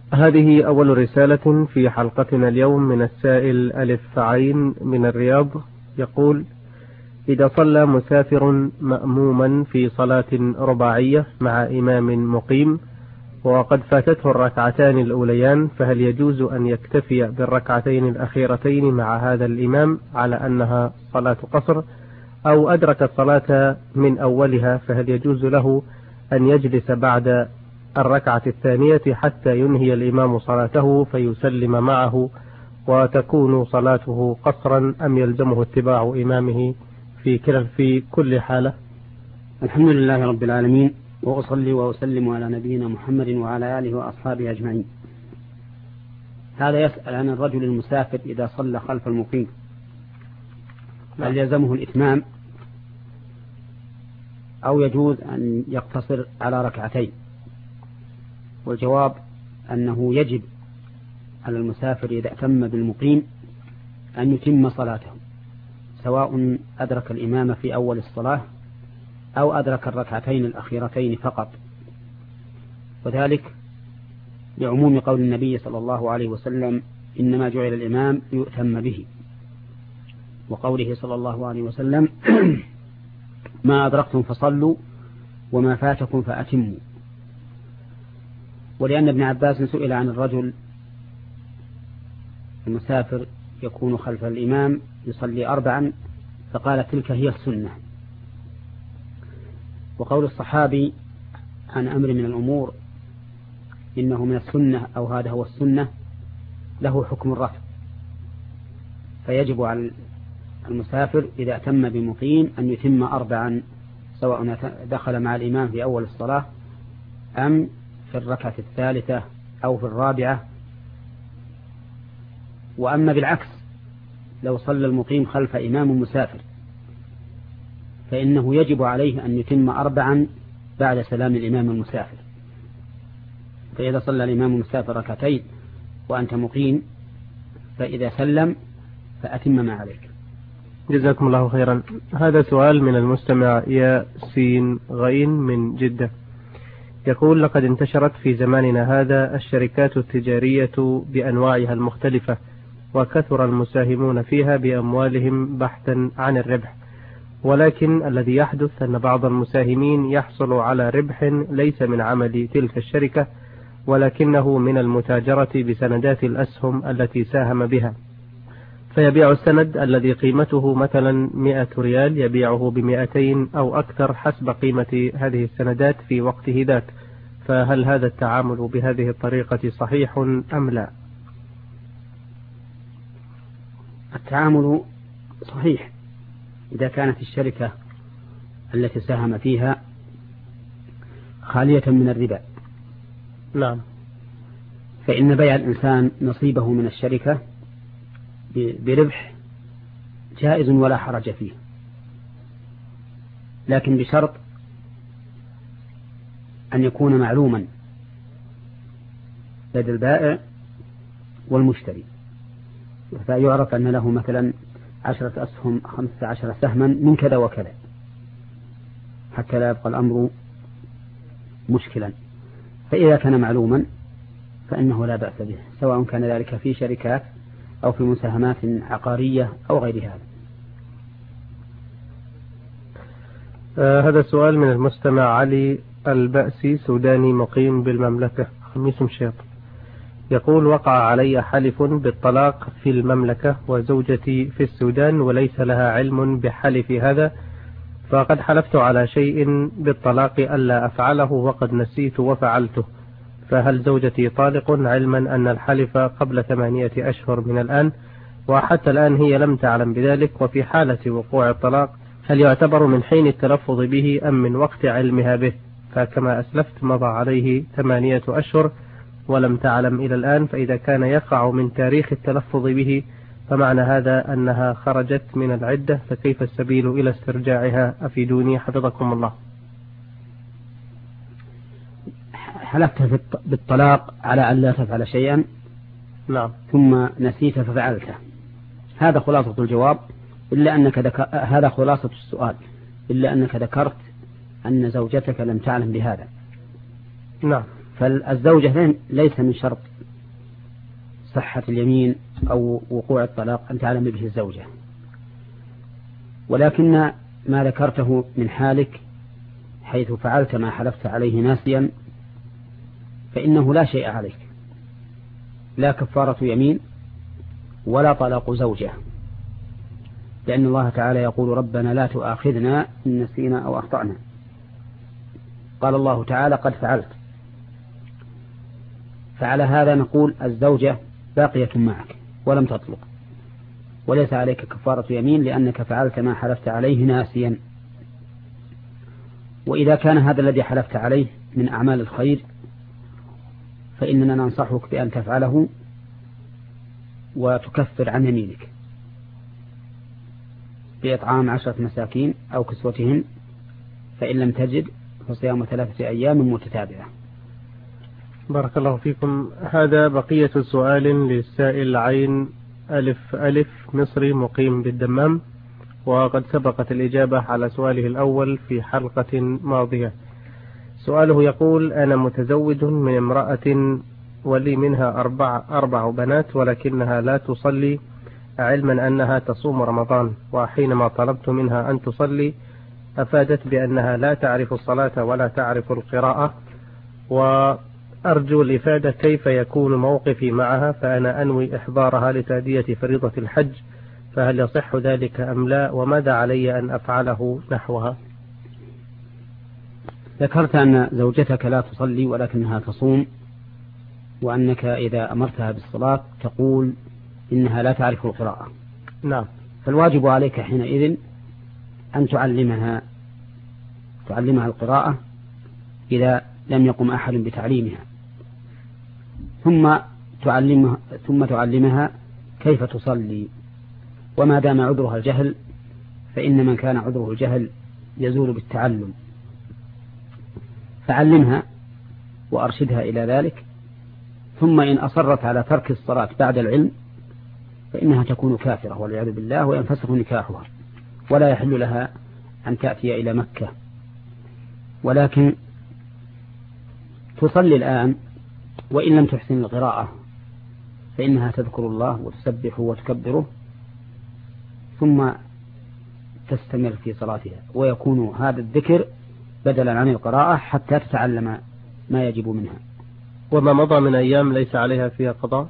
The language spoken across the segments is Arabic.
هذه أول رسالة في حلقتنا اليوم من السائل ألف عين من الرياض. يقول: إذا صلى مسافر مأموما في صلاة رباعية مع إمام مقيم وقد فاتته الركعتان الأوليان، فهل يجوز أن يكتفي بالركعتين الأخيرتين مع هذا الإمام على أنها صلاة قصر، أو أدرك الصلاة من أولها فهل يجوز له أن يجلس بعد الركعة الثانية حتى ينهي الإمام صلاته فيسلم معه وتكون صلاته قصرا، أم يلزمه اتباع إمامه في كل حالة؟ الحمد لله رب العالمين، وأصلي وأسلم على نبينا محمد وعلى آله وأصحابه أجمعين. هذا يسأل عن الرجل المسافر إذا صلى خلف المقيم هل يلزمه الإتمام أو يجوز أن يقتصر على ركعتين؟ والجواب أنه يجب على المسافر إذا أتم بالمقيم أن يتم صلاته، سواء أدرك الإمام في أول الصلاة أو أدرك الركعتين الأخيرتين فقط، وذلك لعموم قول النبي صلى الله عليه وسلم: إنما جعل الإمام ليؤتم به، وقوله صلى الله عليه وسلم: ما أدركتم فصلوا وما فاتكم فأتموا. ولأن ابن عباس سئل عن الرجل المسافر يكون خلف الإمام يصلي 4 فقال: تلك هي السنة. وقول الصحابي عن أمر من الأمور إنه من السنة أو هذا هو السنة له حكم الرفع، فيجب على المسافر إذا أتم بمقيم أن يتم 4 سواء دخل مع الإمام في أول الصلاة أم في الركعة الثالثة أو في الرابعة. وأما بالعكس لو صلى المقيم خلف إمام مسافر فإنه يجب عليه أن يتم 4 بعد سلام الإمام المسافر. فإذا صلى الإمام المسافر ركعتين وأنت مقيم فإذا سلم فأتم ما عليك. جزاكم الله خيرا. هذا سؤال من المستمع ياسين غين من جدة. يقول: لقد انتشرت في زماننا هذا الشركات التجارية بأنواعها المختلفة، وكثر المساهمون فيها بأموالهم بحثا عن الربح، ولكن الذي يحدث أن بعض المساهمين يحصل على ربح ليس من عمل تلك الشركة ولكنه من المتاجرة بسندات الأسهم التي ساهم بها، فيبيع السند الذي قيمته مثلا 100 ريال يبيعه ب200 أو أكثر حسب قيمة هذه السندات في وقته ذاك، فهل هذا التعامل بهذه الطريقة صحيح أم لا؟ التعامل صحيح إذا كانت الشركة التي ساهم فيها خالية من الربا. نعم. فإن بيع الإنسان نصيبه من الشركة بربح جائز ولا حرج فيه، لكن بشرط أن يكون معلوما لدى البائع والمشتري، فيعرف أن له مثلا 10 أسهم 15 سهما من كذا وكذا، حتى لا يبقى الأمر مشكلا. فإذا كان معلوما فإنه لا بأس به، سواء كان ذلك في شركات أو في مساهمات عقارية أو غير هذا. هذا سؤال من المستمع علي البأسي، سوداني مقيم بالمملكة، خميس مشيط. يقول: وقع علي حلف بالطلاق في المملكة وزوجتي في السودان وليس لها علم بحلف هذا، فقد حلفت على شيء بالطلاق ألا أفعله وقد نسيت وفعلته، فهل زوجتي طالق علما أن الحلف قبل 8 أشهر من الآن، وحتى الآن هي لم تعلم بذلك؟ وفي حالة وقوع الطلاق هل يعتبر من حين التلفظ به أم من وقت علمها به؟ فكما أسلفت مضى عليه 8 أشهر ولم تعلم إلى الآن، فإذا كان يقع من تاريخ التلفظ به فمعنى هذا أنها خرجت من العدة، فكيف السبيل إلى استرجاعها؟ أفيدوني حفظكم الله. حلفت بالطلاق على أن لا تفعل شيئا، نعم، ثم نسيت ففعلته، هذا خلاصة الجواب، إلا أنك هذا خلاصة السؤال، إلا أنك ذكرت أن زوجتك لم تعلم بهذا. نعم. فالزوجة ليس من شرط صحة اليمين أو وقوع الطلاق أن تعلم به الزوجة، ولكن ما ذكرته من حالك حيث فعلت ما حلفت عليه ناسيا فإنه لا شيء عليك، لا كفارة يمين ولا طلاق زوجة، لأن الله تعالى يقول ربنا لا تؤاخذنا إن نسينا أو أخطأنا. قال الله تعالى قد فعلت. فعلى هذا نقول الزوجة باقية معك ولم تطلق، وليس عليك كفارة يمين لأنك فعلت ما حلفت عليه ناسيا. وإذا كان هذا الذي حلفت عليه من أعمال الخير فإننا ننصحك بأن تفعله وتكفر عن يمينك بإطعام 10 مساكين أو كسوتهم، فإن لم تجد فصيام 3 أيام متتابعة. بارك الله فيكم. هذا بقية سؤال للسائل عين ألف ألف مصري مقيم بالدمام، وقد سبقت الإجابة على سؤاله الأول في حلقة ماضية. سؤاله يقول: أنا متزوج من امرأة ولي منها 4 بنات، ولكنها لا تصلي علما أنها تصوم رمضان، وحينما طلبت منها أن تصلي أفادت بأنها لا تعرف الصلاة ولا تعرف القراءة، وأرجو الإفادة كيف يكون موقفي معها، فأنا أنوي إحضارها لتأدية فريضة الحج، فهل يصح ذلك أم لا، وماذا علي أن أفعله نحوها؟ ذكرت أن زوجتك لا تصلي ولكنها تصوم، وأنك إذا أمرتها بالصلاة تقول إنها لا تعرف القراءة. نعم. فالواجب عليك حينئذ أن تعلمها القراءة إذا لم يقم أحد بتعليمها، ثم تعلمها كيف تصلي. وما دام عذرها الجهل فإن من كان عذره الجهل يزول بالتعلم، فعلمها وأرشدها إلى ذلك، ثم إن أصرت على ترك الصلاة بعد العلم فإنها تكون كافرة والعياذ بالله، وينفسخ نكاحها ولا يحل لها أن تأتي إلى مكة. ولكن تصلي الآن، وإن لم تحسن القراءة فإنها تذكر الله وتسبح وتكبره ثم تستمر في صلاتها، ويكون هذا الذكر بدلا عن القراءة حتى تتعلم ما يجب منها. وما مضى من أيام ليس عليها فيها قضاء؟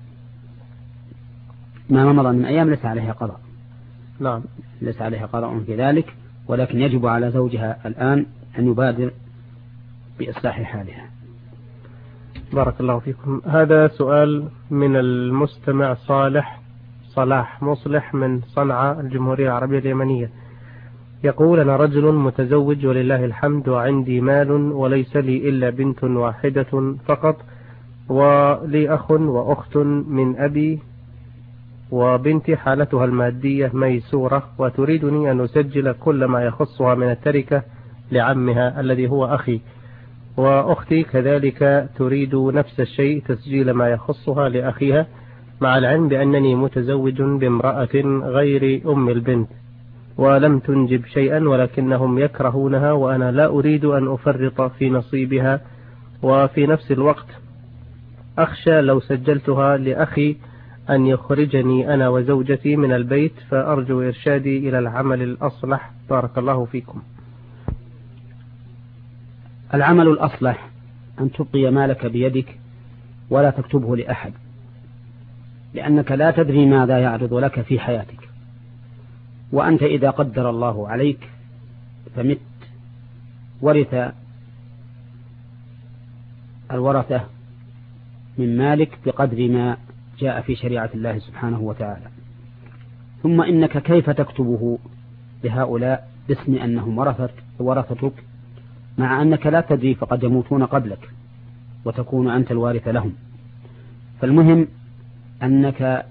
ما مضى من أيام ليس عليها قضاء. نعم، ليس عليها قضاء في ذلك، ولكن يجب على زوجها الآن أن يبادر بإصلاح حالها. بارك الله فيكم. هذا سؤال من المستمع صلاح مصلح من صنعاء الجمهورية العربية اليمنية. يقول: أنا رجل متزوج ولله الحمد، وعندي مال وليس لي إلا بنت واحدة فقط، ولي أخ وأخت من أبي، وبنتي حالتها المادية ميسورة، وتريدني أن أسجل كل ما يخصها من التركة لعمها الذي هو أخي، وأختي كذلك تريد نفس الشيء، تسجيل ما يخصها لأخيها، مع العلم بأنني متزوج بامرأة غير أم البنت ولم تنجب شيئا، ولكنهم يكرهونها وأنا لا أريد أن أفرط في نصيبها، وفي نفس الوقت أخشى لو سجلتها لأخي أن يخرجني أنا وزوجتي من البيت، فأرجو إرشادي إلى العمل الأصلح. بارك الله فيكم. العمل الأصلح أن تبقي مالك بيدك ولا تكتبه لأحد، لأنك لا تدري ماذا يعرض لك في حياتك، وأنت إذا قدر الله عليك فمت ورث الورثة من مالك بقدر ما جاء في شريعة الله سبحانه وتعالى. ثم إنك كيف تكتبه لهؤلاء باسم أنهم ورثتك، مع أنك لا تدري فقد يموتون قبلك وتكون أنت الوارث لهم. فالمهم أننا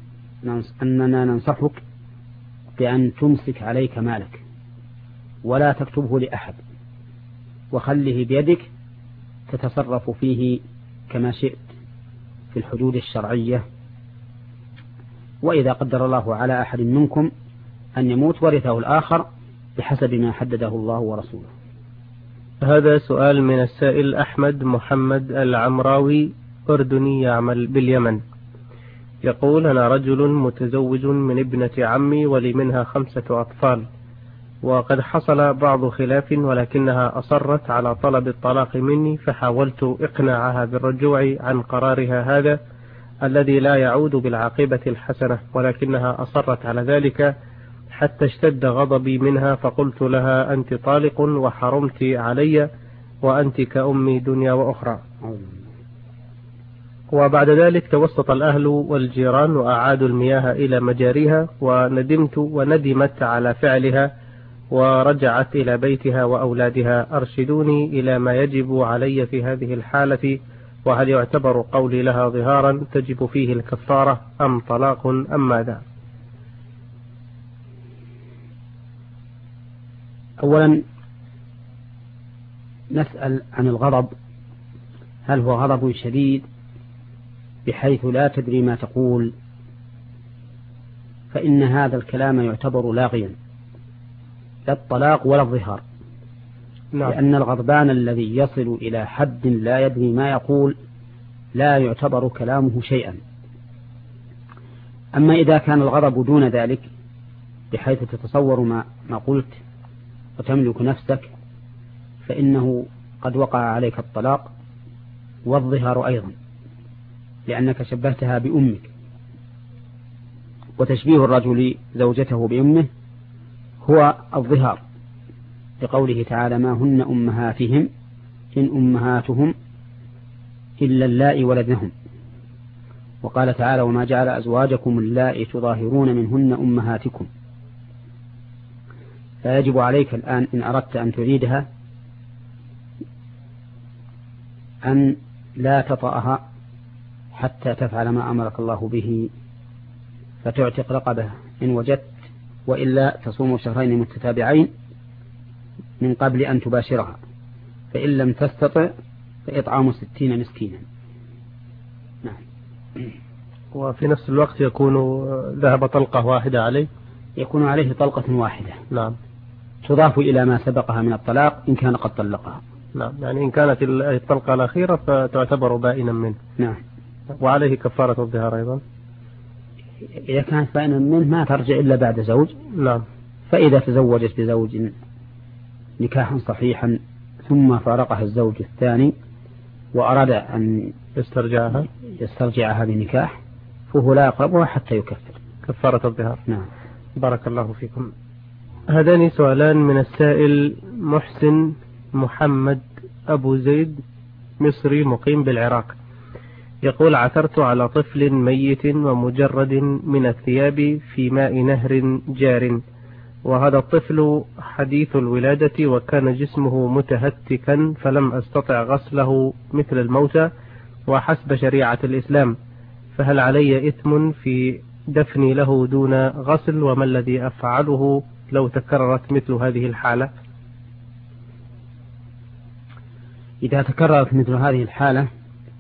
ننصحك بأن تمسك عليك مالك ولا تكتبه لأحد، وخله بيدك تتصرف فيه كما شئت في الحدود الشرعية. وإذا قدر الله على أحد منكم أن يموت ورثه الآخر بحسب ما حدده الله ورسوله. هذا سؤال من السائل أحمد محمد العمراوي، أردني يعمل باليمن. يقول: أنا رجل متزوج من ابنة عمي ولي منها 5 أطفال، وقد حصل بعض خلاف ولكنها أصرت على طلب الطلاق مني، فحاولت إقناعها بالرجوع عن قرارها هذا الذي لا يعود بالعاقبة الحسنة، ولكنها أصرت على ذلك حتى اشتد غضبي منها، فقلت لها: أنت طالق وحرمت علي وأنت كأمي دنيا وأخرى. وبعد ذلك توسط الأهل والجيران وأعادوا المياه إلى مجاريها، وندمت على فعلها ورجعت إلى بيتها وأولادها. أرشدوني إلى ما يجب علي في هذه الحالة، وهل يعتبر قولي لها ظهارا تجب فيه الكفارة أم طلاق أم ماذا؟ أولا نسأل عن الغضب، هل هو غضب شديد بحيث لا تدري ما تقول؟ فإن هذا الكلام يعتبر لاغيا، لا الطلاق ولا الظهار. نعم. لأن الغضبان الذي يصل إلى حد لا يدري ما يقول لا يعتبر كلامه شيئا. أما إذا كان الغضب دون ذلك بحيث تتصور ما قلت وتملك نفسك، فإنه قد وقع عليك الطلاق والظهار أيضا، لأنك شبهتها بأمك، وتشبيه الرجل زوجته بأمه هو الظهار، لقوله تعالى: ما هن أمهاتهم إن أمهاتهم إلا اللائي ولدنهم. وقال تعالى: وما جعل أزواجكم اللائي تظاهرون منهن أمهاتكم. فيجب عليك الآن إن أردت أن تعيدها أن لا تطأها حتى تفعل ما أمرك الله به، فتعتق رقبة إن وجدت، وإلا تصوم شهرين متتابعين من قبل أن تباشرها، فإن لم تستطع فإطعام 60 مسكينا. نعم. وفي نفس الوقت يكون ذهب طلقة واحدة عليه، يكون عليه طلقة واحدة. نعم. تضاف إلى ما سبقها من الطلاق إن كان قد طلقها. نعم، يعني إن كانت الطلقة الأخيرة فتعتبر بائنا منه. نعم. وعليه كفارة الظهار أيضا. إذا كانت بائنا منه ما ترجع إلا بعد زوج. نعم. فإذا تزوجت بزوج نكاحا صحيحا ثم فارقها الزوج الثاني وأراد أن يسترجعها بنكاح، فهو لا يقربها حتى يكفر. كفارة الظهار. نعم. بارك الله فيكم. هذان سؤالان من السائل محسن محمد أبو زيد، مصري مقيم بالعراق. يقول: عثرت على طفل ميت ومجرد من الثياب في ماء نهر جار، وهذا الطفل حديث الولادة وكان جسمه متهتكا، فلم أستطع غسله مثل الموتى وحسب شريعة الإسلام، فهل علي إثم في دفني له دون غسل؟ وما الذي أفعله لو تكررت مثل هذه الحالة؟ إذا تكررت مثل هذه الحالة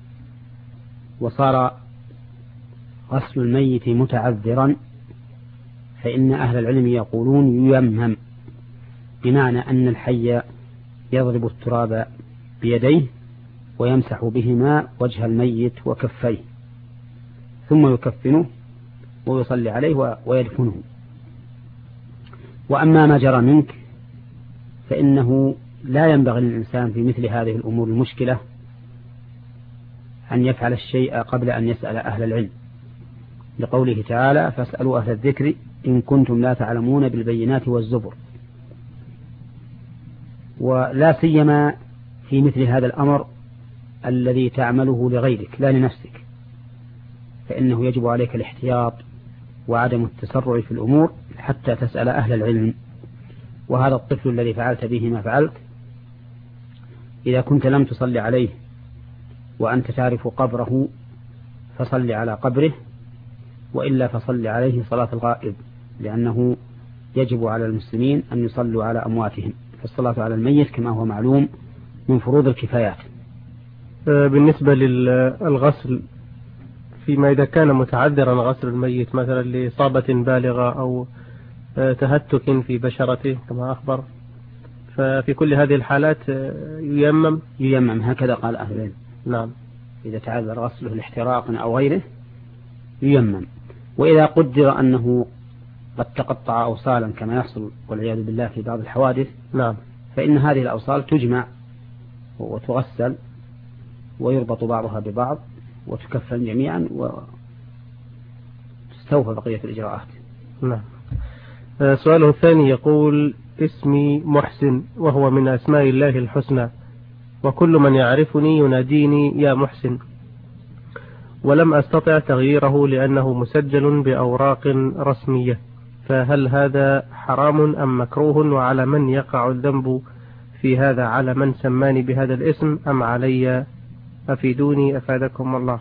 وصار غسل الميت متعذرا، فإن أهل العلم يقولون ييمم، بمعنى أن الحي يضرب التراب بيديه ويمسح بهما وجه الميت وكفيه، ثم يكفنه ويصلي عليه ويدفنه. وأما ما جرى منك فإنه لا ينبغي للإنسان في مثل هذه الأمور المشكلة أن يفعل الشيء قبل أن يسأل أهل العلم، لقوله تعالى: فاسألوا أهل الذكر إن كنتم لا تعلمون بالبينات والزبر. ولا سيما في مثل هذا الأمر الذي تعمله لغيرك لا لنفسك، فإنه يجب عليك الاحتياط وعدم التسرع في الأمور حتى تسأل أهل العلم. وهذا الطفل الذي فعلت به ما فعلت، إذا كنت لم تصلي عليه وأنت تعرف قبره فصل على قبره، وإلا فصل عليه صلاة الغائب، لأنه يجب على المسلمين أن يصلوا على أمواتهم، فالصلاة على الميت كما هو معلوم من فروض الكفايات. بالنسبة للغسل، فيما إذا كان متعذرا غسل الميت مثلا لإصابة بالغة أو تهتك في بشرته كما أخبر، ففي كل هذه الحالات ييمم هكذا قال أهل العلم. نعم. إذا تعذر غسله لاحتراق أو غيره ييمم. وإذا قدر أنه قد تقطع أوصالا كما يحصل والعياذ بالله في بعض الحوادث، نعم، فإن هذه الأوصال تجمع وتغسل ويربط بعضها ببعض وتكفن جميعا وتستوفى بقية الإجراءات. نعم. سؤاله الثاني يقول: اسمي محسن وهو من أسماء الله الحسنى، وكل من يعرفني يناديني يا محسن، ولم أستطع تغييره لأنه مسجل بأوراق رسمية، فهل هذا حرام أم مكروه؟ وعلى من يقع الذنب في هذا؟ على من سماني بهذا الاسم أم علي؟ أفيدوني أفادكم الله.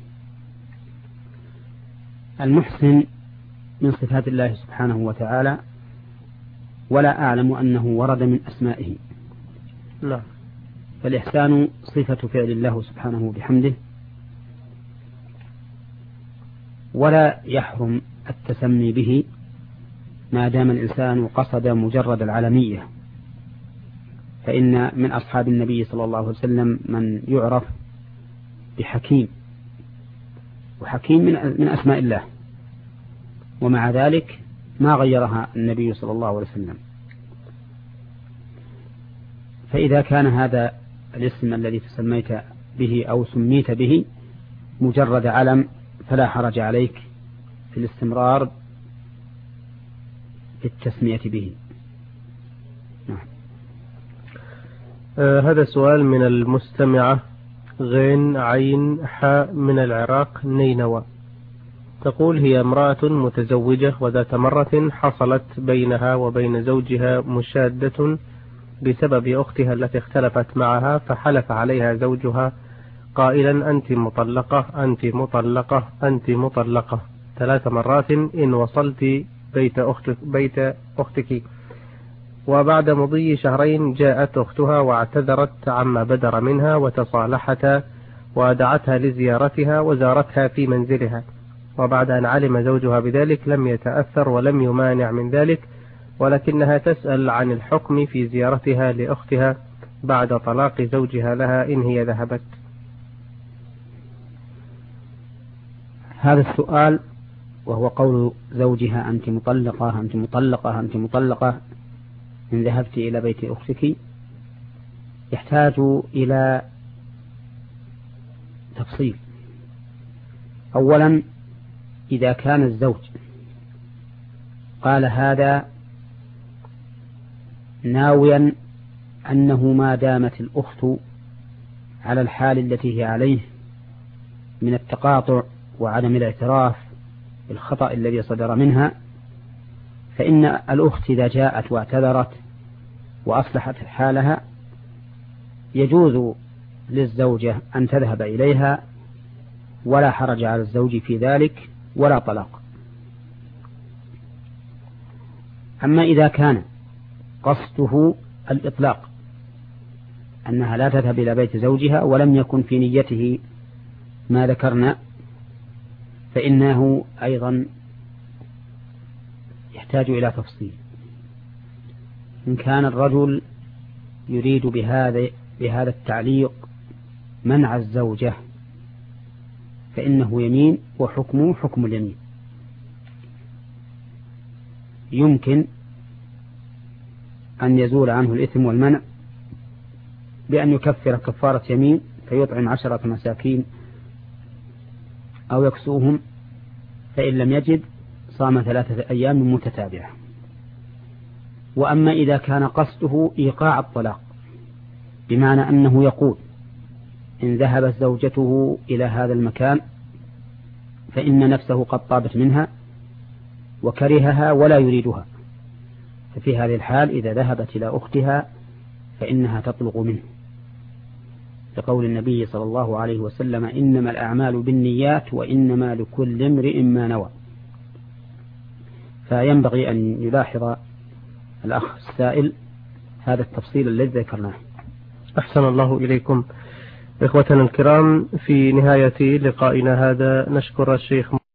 المحسن من صفات الله سبحانه وتعالى، ولا أعلم أنه ورد من أسمائه. لا. فالإحسان صفة فعل الله سبحانه بحمده، ولا يحرم التسمي به ما دام الإنسان قصد مجرد العالمية، فإن من أصحاب النبي صلى الله عليه وسلم من يعرف بحكيم، وحكيم من أسماء الله، ومع ذلك ما غيرها النبي صلى الله عليه وسلم. فإذا كان هذا الاسم الذي تسميت به أو سميت به مجرد علم فلا حرج عليك في الاستمرار في التسمية به. نعم. هذا سؤال من المستمعة غين عين حاء من العراق نينوى، تقول: هي امرأة متزوجة وذات مرة حصلت بينها وبين زوجها مشادة بسبب أختها التي اختلفت معها، فحلف عليها زوجها قائلا: أنت مطلقة أنت مطلقة أنت مطلقة 3 مرات إن وصلت بيت أختك. وبعد مضي 2 شهر جاءت أختها واعتذرت عما بدر منها وتصالحتا، ودعتها لزيارتها وزارتها في منزلها، وبعد أن علم زوجها بذلك لم يتأثر ولم يمانع من ذلك، ولكنها تسأل عن الحكم في زيارتها لأختها بعد طلاق زوجها لها إن هي ذهبت. هذا السؤال وهو قول زوجها: أنت مطلقة أنت مطلقة أنت مطلقة إن ذهبت إلى بيت أختك، يحتاج إلى تفصيل. أولا، إذا كان الزوج قال هذا ناويا أنه ما دامت الأخت على الحال التي هي عليه من التقاطع وعدم الاعتراف بالخطأ الذي صدر منها، فإن الأخت إذا جاءت واعتذرت وأصلحت حالها يجوز للزوجة أن تذهب إليها، ولا حرج على الزوج في ذلك ولا طلاق. أما إذا كان قصده الإطلاق، أنها لا تذهب إلى بيت زوجها ولم يكن في نيته ما ذكرنا، فإنه أيضا يحتاج إلى تفصيل. إن كان الرجل يريد بهذا التعليق منع الزوجة فإنه يمين وحكمه حكم اليمين. يمكن أن يزول عنه الإثم والمنع بأن يكفر كفارة يمين فيطعم 10 مساكين أو يكسوهم، فإن لم يجد صام 3 أيام متتابعة. وأما إذا كان قصده إيقاع الطلاق، بمعنى أنه يقول: إن ذهبت زوجته إلى هذا المكان فإن نفسه قد طابت منها وكرهها ولا يريدها، ففي هذه الحال إذا ذهبت إلى أختها فإنها تطلق منه، لقول النبي صلى الله عليه وسلم: إنما الأعمال بالنيات وإنما لكل امرئ ما نوى. فينبغي أن يلاحظ الأخ السائل هذا التفصيل الذي ذكرناه. أحسن الله إليكم. إخوتنا الكرام، في نهاية لقائنا هذا نشكر الشيخ